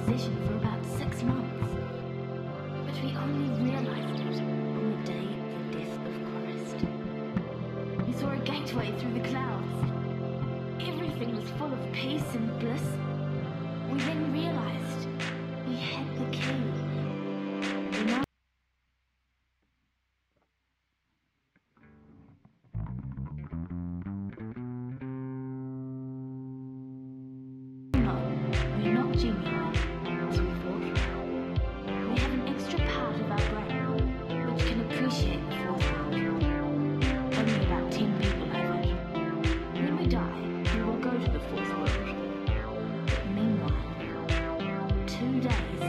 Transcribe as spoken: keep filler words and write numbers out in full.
position for about six months. But we only realized it on the day of the death of Christ. We saw a gateway through the clouds. Everything was full of peace and bliss. We then realized we had the key. We now we're not genuine, as we thought. We have an extra part of our brain which can appreciate the fourth world. Only about ten people have it. When we die, we will go to the fourth world. But meanwhile, two days